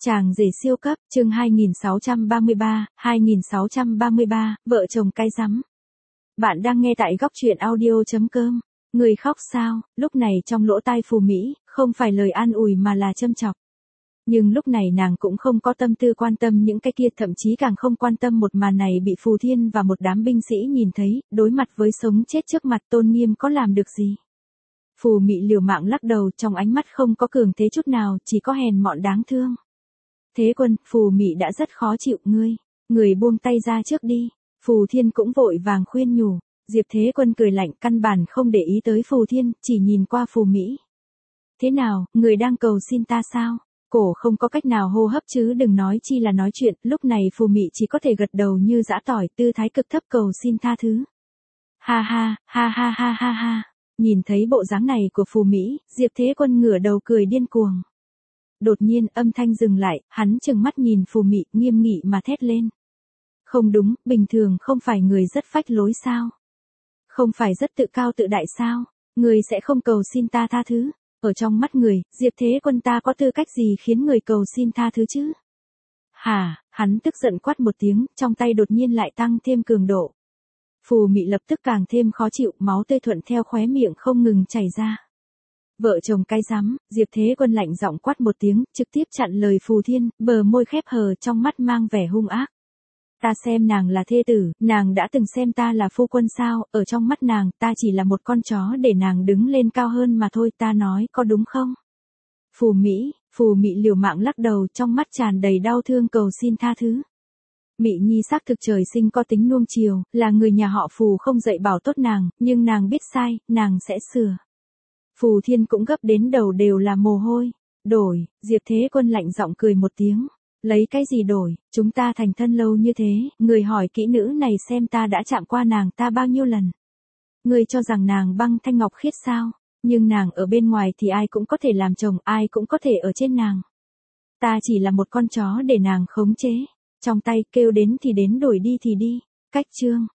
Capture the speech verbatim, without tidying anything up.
Chàng rể siêu cấp, chương hai nghìn sáu trăm ba mươi ba, hai nghìn sáu trăm ba mươi ba, vợ chồng cái rắm. Bạn đang nghe tại góc truyện audio chấm com. Người khóc sao? Lúc này trong lỗ tai Phù Mỹ, không phải lời an ủi mà là châm chọc. Nhưng lúc này nàng cũng không có tâm tư quan tâm những cái kia, thậm chí càng không quan tâm một màn này bị Phù Thiên và một đám binh sĩ nhìn thấy, đối mặt với sống chết trước mặt tôn nghiêm có làm được gì. Phù Mị liều mạng lắc đầu, trong ánh mắt không có cường thế chút nào, chỉ có hèn mọn đáng thương. Thế Quân, Phù Mị đã rất khó chịu, ngươi, người buông tay ra trước đi. Phù Thiên cũng vội vàng khuyên nhủ. Diệp Thế Quân cười lạnh, căn bản không để ý tới Phù Thiên, chỉ nhìn qua Phù Mỹ. Thế nào, người đang cầu xin ta sao? Cổ không có cách nào hô hấp chứ đừng nói chi là nói chuyện, lúc này Phù Mị chỉ có thể gật đầu như giã tỏi, tư thái cực thấp cầu xin tha thứ. Ha ha, ha ha ha ha ha. Nhìn thấy bộ dáng này của Phù Mỹ, Diệp Thế Quân ngửa đầu cười điên cuồng. Đột nhiên âm thanh dừng lại, hắn trừng mắt nhìn Phù Mị, nghiêm nghị mà thét lên. Không đúng, bình thường không phải người rất phách lối sao? Không phải rất tự cao tự đại sao? Người sẽ không cầu xin ta tha thứ? Ở trong mắt người, Diệp Thế Quân ta có tư cách gì khiến người cầu xin tha thứ chứ? Hả, hắn tức giận quát một tiếng, trong tay đột nhiên lại tăng thêm cường độ. Phù Mị lập tức càng thêm khó chịu, máu tươi thuận theo khóe miệng không ngừng chảy ra. Vợ chồng cái rắm, Diệp Thế Quân lạnh giọng quát một tiếng, trực tiếp chặn lời Phù Thiên, bờ môi khép hờ, trong mắt mang vẻ hung ác. Ta xem nàng là thê tử, nàng đã từng xem ta là phu quân sao, ở trong mắt nàng, ta chỉ là một con chó để nàng đứng lên cao hơn mà thôi, ta nói có đúng không? Phù Mỹ, Phù Mị liều mạng lắc đầu, trong mắt tràn đầy đau thương cầu xin tha thứ. Mị Nhi xác thực trời sinh có tính nuông chiều, là người nhà họ Phù không dạy bảo tốt nàng, nhưng nàng biết sai, nàng sẽ sửa. Phù Thiên cũng gấp đến đầu đều là mồ hôi. Đổi, Diệp Thế Quân lạnh giọng cười một tiếng. Lấy cái gì đổi, chúng ta thành thân lâu như thế, người hỏi kỹ nữ này xem ta đã chạm qua nàng ta bao nhiêu lần. Người cho rằng nàng băng thanh ngọc khiết sao, nhưng nàng ở bên ngoài thì ai cũng có thể làm chồng, ai cũng có thể ở trên nàng. Ta chỉ là một con chó để nàng khống chế, trong tay kêu đến thì đến đổi đi thì đi, cách chương.